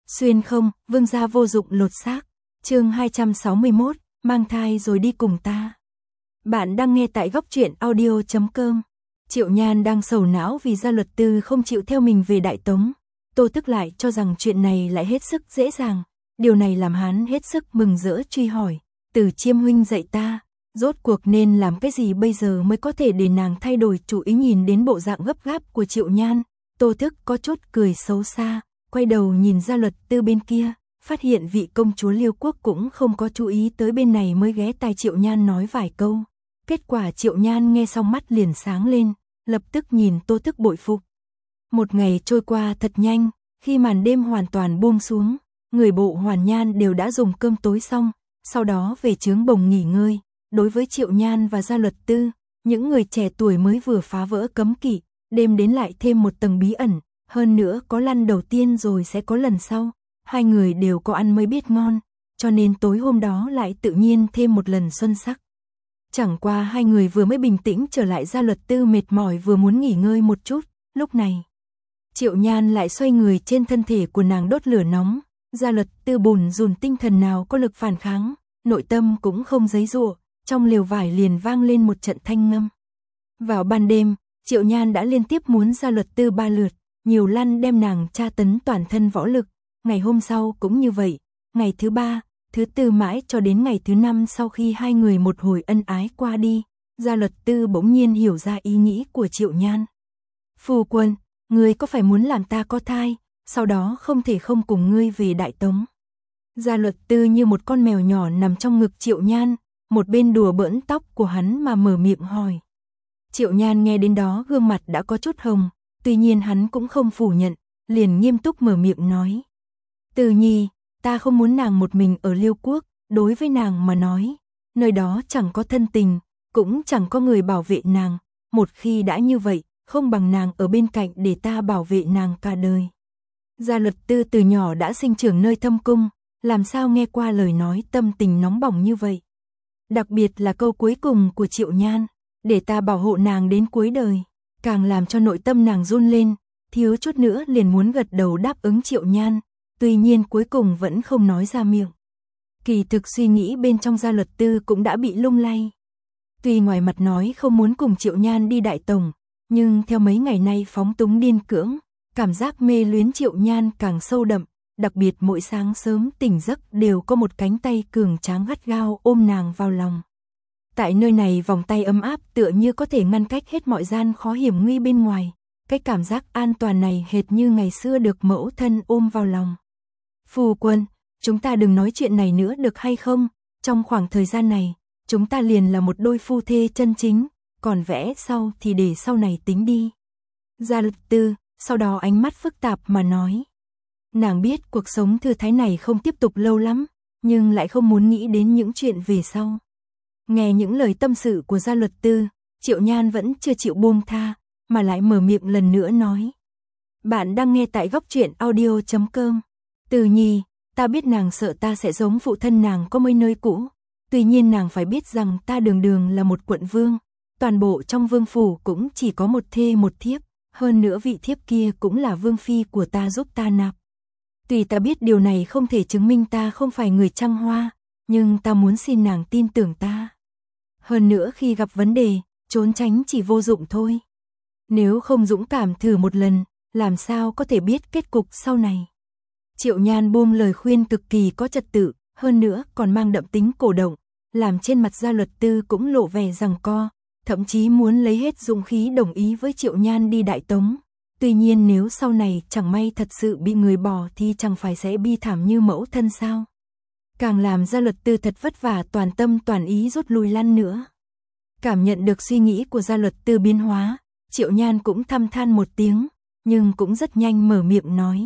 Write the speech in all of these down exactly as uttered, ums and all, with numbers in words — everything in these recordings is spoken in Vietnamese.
Xuyên không, vương gia vô dụng lột xác. Chương hai trăm sáu mươi mốt, mang thai rồi đi cùng ta. Bạn đang nghe tại góc truyện audio chấm com. Triệu Nhan đang sầu não vì Gia Luật Tư không chịu theo mình về Đại Tống. Tô Tức lại cho rằng chuyện này lại hết sức dễ dàng. Điều này làm hắn hết sức mừng rỡ truy hỏi. Từ Chiêm huynh dạy ta, rốt cuộc nên làm cái gì bây giờ mới có thể để nàng thay đổi chủ ý. Nhìn đến bộ dạng gấp gáp của Triệu Nhan, Tô Tức có chút cười xấu xa, quay đầu nhìn Gia Luật Tư bên kia, phát hiện vị công chúa Liêu Quốc cũng không có chú ý tới bên này mới ghé tai Triệu Nhan nói vài câu. Kết quả Triệu Nhan nghe xong mắt liền sáng lên, lập tức nhìn Tô Tức bội phục. Một ngày trôi qua thật nhanh, khi màn đêm hoàn toàn buông xuống, người bộ Hoàn Nhan đều đã dùng cơm tối xong, sau đó về chướng bồng nghỉ ngơi. Đối với Triệu Nhan và Gia Luật Tư, những người trẻ tuổi mới vừa phá vỡ cấm kỵ, đêm đến lại thêm một tầng bí ẩn, hơn nữa có lần đầu tiên rồi sẽ có lần sau, hai người đều có ăn mới biết ngon, cho nên tối hôm đó lại tự nhiên thêm một lần xuân sắc. Chẳng qua hai người vừa mới bình tĩnh trở lại, Gia Luật Tư mệt mỏi vừa muốn nghỉ ngơi một chút, lúc này Triệu Nhan lại xoay người trên thân thể của nàng đốt lửa nóng. Gia Luật Tư bùn rùn tinh thần nào có lực phản kháng, nội tâm cũng không giấy giụa, trong lều vải liền vang lên một trận thanh ngâm. Vào ban đêm, Triệu Nhan đã liên tiếp muốn Gia Luật Tư ba lượt, nhiều lần đem nàng tra tấn toàn thân võ lực. Ngày hôm sau cũng như vậy, ngày thứ ba, thứ tư mãi cho đến ngày thứ năm sau khi hai người một hồi ân ái qua đi, Gia Luật Tư bỗng nhiên hiểu ra ý nghĩ của Triệu Nhan. Phu quân, ngươi có phải muốn làm ta có thai, sau đó không thể không cùng ngươi về Đại Tống? Gia Luật Tư như một con mèo nhỏ nằm trong ngực Triệu Nhan, một bên đùa bỡn tóc của hắn mà mở miệng hỏi. Triệu Nhan nghe đến đó gương mặt đã có chút hồng, tuy nhiên hắn cũng không phủ nhận, liền nghiêm túc mở miệng nói. Từ nhi, ta không muốn nàng một mình ở Liêu Quốc, đối với nàng mà nói, nơi đó chẳng có thân tình, cũng chẳng có người bảo vệ nàng, một khi đã như vậy, không bằng nàng ở bên cạnh để ta bảo vệ nàng cả đời. Gia Luật Tư từ nhỏ đã sinh trưởng nơi thâm cung, làm sao nghe qua lời nói tâm tình nóng bỏng như vậy. Đặc biệt là câu cuối cùng của Triệu Nhan, để ta bảo hộ nàng đến cuối đời, càng làm cho nội tâm nàng run lên, thiếu chút nữa liền muốn gật đầu đáp ứng Triệu Nhan, tuy nhiên cuối cùng vẫn không nói ra miệng. Kỳ thực suy nghĩ bên trong Gia Luật Tư cũng đã bị lung lay. Tuy ngoài mặt nói không muốn cùng Triệu Nhan đi Đại Tống, nhưng theo mấy ngày nay phóng túng điên cưỡng, cảm giác mê luyến Triệu Nhan càng sâu đậm, đặc biệt mỗi sáng sớm tỉnh giấc đều có một cánh tay cường tráng gắt gao ôm nàng vào lòng. Tại nơi này vòng tay ấm áp tựa như có thể ngăn cách hết mọi gian khó hiểm nguy bên ngoài, cái cảm giác an toàn này hệt như ngày xưa được mẫu thân ôm vào lòng. Phu quân, chúng ta đừng nói chuyện này nữa được hay không, trong khoảng thời gian này, chúng ta liền là một đôi phu thê chân chính, còn vẽ sau thì để sau này tính đi. Gia Luật Tư, sau đó ánh mắt phức tạp mà nói. Nàng biết cuộc sống thư thái này không tiếp tục lâu lắm, nhưng lại không muốn nghĩ đến những chuyện về sau. Nghe những lời tâm sự của Gia Luật Tư, Triệu Nhan vẫn chưa chịu buông tha, mà lại mở miệng lần nữa nói. Bạn đang nghe tại góc truyện audio chấm com. Từ nhi, ta biết nàng sợ ta sẽ giống phụ thân nàng có mấy nơi cũ, tuy nhiên nàng phải biết rằng ta đường đường là một quận vương, toàn bộ trong vương phủ cũng chỉ có một thê một thiếp, hơn nữa vị thiếp kia cũng là vương phi của ta giúp ta nạp. Tuy ta biết điều này không thể chứng minh ta không phải người Trăng Hoa, nhưng ta muốn xin nàng tin tưởng ta. Hơn nữa khi gặp vấn đề, trốn tránh chỉ vô dụng thôi. Nếu không dũng cảm thử một lần, làm sao có thể biết kết cục sau này. Triệu Nhan buông lời khuyên cực kỳ có trật tự, hơn nữa còn mang đậm tính cổ động, làm trên mặt Gia Luật Tư cũng lộ vẻ giằng co, thậm chí muốn lấy hết dũng khí đồng ý với Triệu Nhan đi Đại Tống. Tuy nhiên nếu sau này chẳng may thật sự bị người bỏ thì chẳng phải sẽ bi thảm như mẫu thân sao. Càng làm Gia Luật Tư thật vất vả toàn tâm toàn ý rút lui lăn nữa. Cảm nhận được suy nghĩ của Gia Luật Tư biến hóa, Triệu Nhan cũng thầm than một tiếng, nhưng cũng rất nhanh mở miệng nói.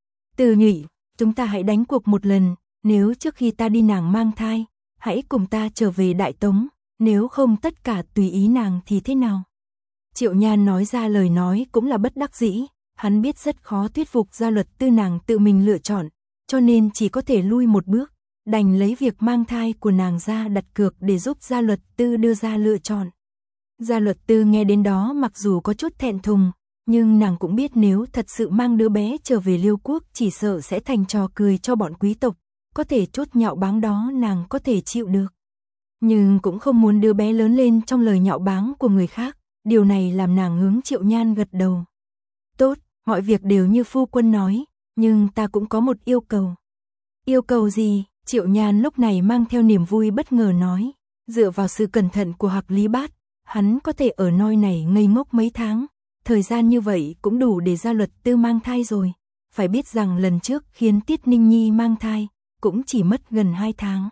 Từ nhỉ, chúng ta hãy đánh cuộc một lần, nếu trước khi ta đi nàng mang thai, hãy cùng ta trở về Đại Tống, nếu không tất cả tùy ý nàng thì thế nào? Triệu Nhan nói ra lời nói cũng là bất đắc dĩ, hắn biết rất khó thuyết phục Gia Luật Tư nàng tự mình lựa chọn, cho nên chỉ có thể lui một bước, đành lấy việc mang thai của nàng ra đặt cược để giúp Gia Luật Tư đưa ra lựa chọn. Gia Luật Tư nghe đến đó mặc dù có chút thẹn thùng, nhưng nàng cũng biết nếu thật sự mang đứa bé trở về Liêu quốc chỉ sợ sẽ thành trò cười cho bọn quý tộc, có thể chốt nhạo báng đó nàng có thể chịu được. Nhưng cũng không muốn đứa bé lớn lên trong lời nhạo báng của người khác, điều này làm nàng hướng Triệu Nhan gật đầu. Tốt, mọi việc đều như phu quân nói, nhưng ta cũng có một yêu cầu. Yêu cầu gì? Triệu Nhan lúc này mang theo niềm vui bất ngờ nói, dựa vào sự cẩn thận của Hạc Lý Bát, hắn có thể ở nơi này ngây ngốc mấy tháng, thời gian như vậy cũng đủ để Gia Luật Tư mang thai rồi, phải biết rằng lần trước khiến Tiết Ninh Nhi mang thai, cũng chỉ mất gần hai tháng.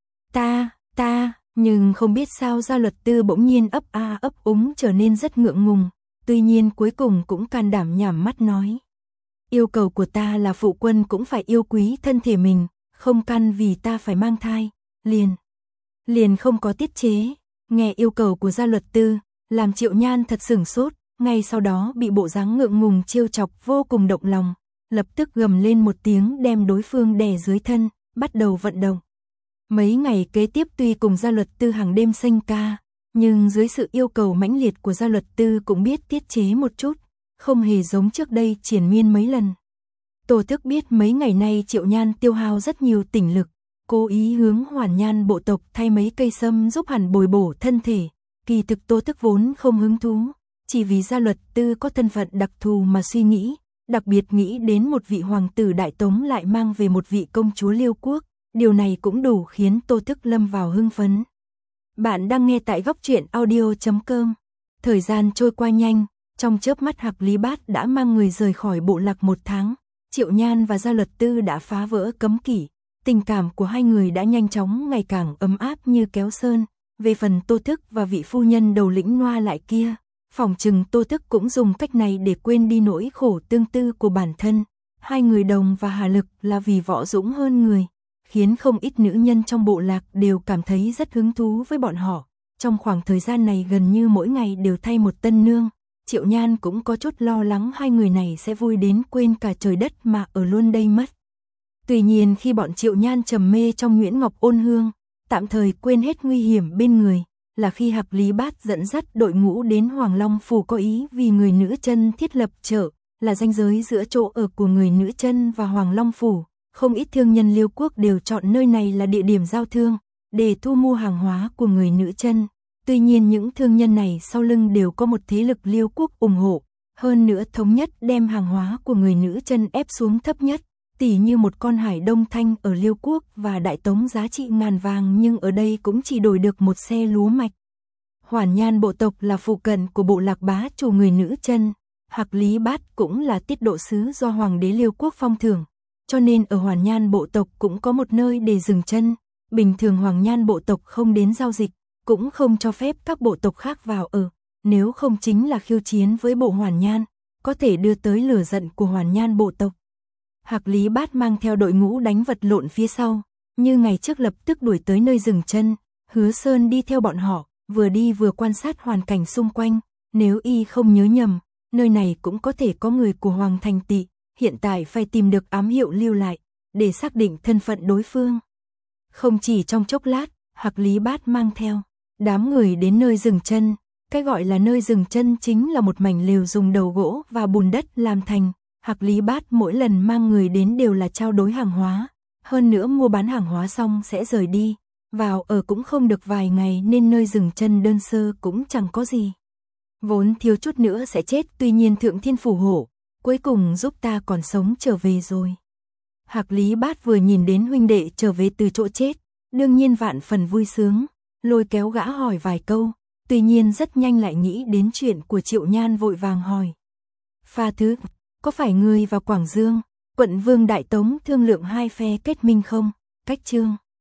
Ta, ta, nhưng không biết sao Gia Luật Tư bỗng nhiên ấp a ấp úng trở nên rất ngượng ngùng, tuy nhiên cuối cùng cũng can đảm nhảm mắt nói. Yêu cầu của ta là phụ quân cũng phải yêu quý thân thể mình, không căn vì ta phải mang thai, liền, liền không có tiết chế. Nghe yêu cầu của Gia Luật Tư, làm Triệu Nhan thật sửng sốt, ngay sau đó bị bộ dáng ngượng ngùng trêu chọc vô cùng động lòng, lập tức gầm lên một tiếng đem đối phương đè dưới thân, bắt đầu vận động. Mấy ngày kế tiếp tuy cùng Gia Luật Tư hàng đêm sanh ca, nhưng dưới sự yêu cầu mãnh liệt của Gia Luật Tư cũng biết tiết chế một chút, không hề giống trước đây triền miên mấy lần. Tô Thức biết mấy ngày nay Triệu Nhan tiêu hao rất nhiều tỉnh lực, cố ý hướng Hoàn Nhan bộ tộc thay mấy cây sâm giúp hẳn bồi bổ thân thể, kỳ thực Tô Thức vốn không hứng thú, chỉ vì Gia Luật Tư có thân phận đặc thù mà suy nghĩ, đặc biệt nghĩ đến một vị hoàng tử Đại Tống lại mang về một vị công chúa Liêu quốc, điều này cũng đủ khiến Tô Thức lâm vào hưng phấn. Bạn đang nghe tại góc truyện audio chấm com. Thời gian trôi qua nhanh, trong chớp mắt Hạc Lý Bát đã mang người rời khỏi bộ lạc một tháng, Triệu Nhan và Gia Luật Tư đã phá vỡ cấm kỵ, tình cảm của hai người đã nhanh chóng ngày càng ấm áp như kéo sơn. Về phần Tô Thức và vị phu nhân đầu lĩnh Noa lại kia, phỏng chừng Tô Thức cũng dùng cách này để quên đi nỗi khổ tương tư của bản thân. Hai người đồng và hà lực là vì võ dũng hơn người, khiến không ít nữ nhân trong bộ lạc đều cảm thấy rất hứng thú với bọn họ. Trong khoảng thời gian này gần như mỗi ngày đều thay một tân nương, Triệu Nhan cũng có chút lo lắng hai người này sẽ vui đến quên cả trời đất mà ở luôn đây mất. Tuy nhiên khi bọn Triệu Nhan trầm mê trong Nguyễn Ngọc Ôn Hương, tạm thời quên hết nguy hiểm bên người, là khi Hạc Lý Bát dẫn dắt đội ngũ đến Hoàng Long Phủ có ý vì người nữ chân thiết lập chợ, là ranh giới giữa chỗ ở của người nữ chân và Hoàng Long Phủ. Không ít thương nhân Liêu quốc đều chọn nơi này là địa điểm giao thương, để thu mua hàng hóa của người nữ chân. Tuy nhiên những thương nhân này sau lưng đều có một thế lực Liêu quốc ủng hộ, hơn nữa thống nhất đem hàng hóa của người nữ chân ép xuống thấp nhất, tỉ như một con hải đông thanh ở Liêu quốc và Đại Tống giá trị ngàn vàng nhưng ở đây cũng chỉ đổi được một xe lúa mạch. Hoàn Nhan bộ tộc là phụ cận của bộ lạc bá chủ người nữ chân, Hạc Lý Bát cũng là tiết độ sứ do Hoàng đế Liêu quốc phong thưởng, cho nên ở Hoàn Nhan bộ tộc cũng có một nơi để dừng chân. Bình thường Hoàng Nhan bộ tộc không đến giao dịch, cũng không cho phép các bộ tộc khác vào ở, nếu không chính là khiêu chiến với bộ Hoàn Nhan, có thể đưa tới lửa giận của Hoàn Nhan bộ tộc. Hạc Lý Bát mang theo đội ngũ đánh vật lộn phía sau, như ngày trước lập tức đuổi tới nơi dừng chân. Hứa Sơn đi theo bọn họ, vừa đi vừa quan sát hoàn cảnh xung quanh, nếu y không nhớ nhầm, nơi này cũng có thể có người của Hoàng Thành Tị, hiện tại phải tìm được ám hiệu lưu lại, để xác định thân phận đối phương. Không chỉ trong chốc lát, Hạc Lý Bát mang theo đám người đến nơi dừng chân, cái gọi là nơi dừng chân chính là một mảnh lều dùng đầu gỗ và bùn đất làm thành. Hạc Lý Bát mỗi lần mang người đến đều là trao đổi hàng hóa, hơn nữa mua bán hàng hóa xong sẽ rời đi, vào ở cũng không được vài ngày nên nơi dừng chân đơn sơ cũng chẳng có gì. Vốn thiếu chút nữa sẽ chết, tuy nhiên Thượng Thiên phù hộ, cuối cùng giúp ta còn sống trở về rồi. Hạc Lý Bát vừa nhìn đến huynh đệ trở về từ chỗ chết, đương nhiên vạn phần vui sướng, lôi kéo gã hỏi vài câu, tuy nhiên rất nhanh lại nghĩ đến chuyện của Triệu Nhan vội vàng hỏi. Pha thứ, có phải ngươi và Quảng Dương, quận vương Đại Tống thương lượng hai phe kết minh không? Cách chương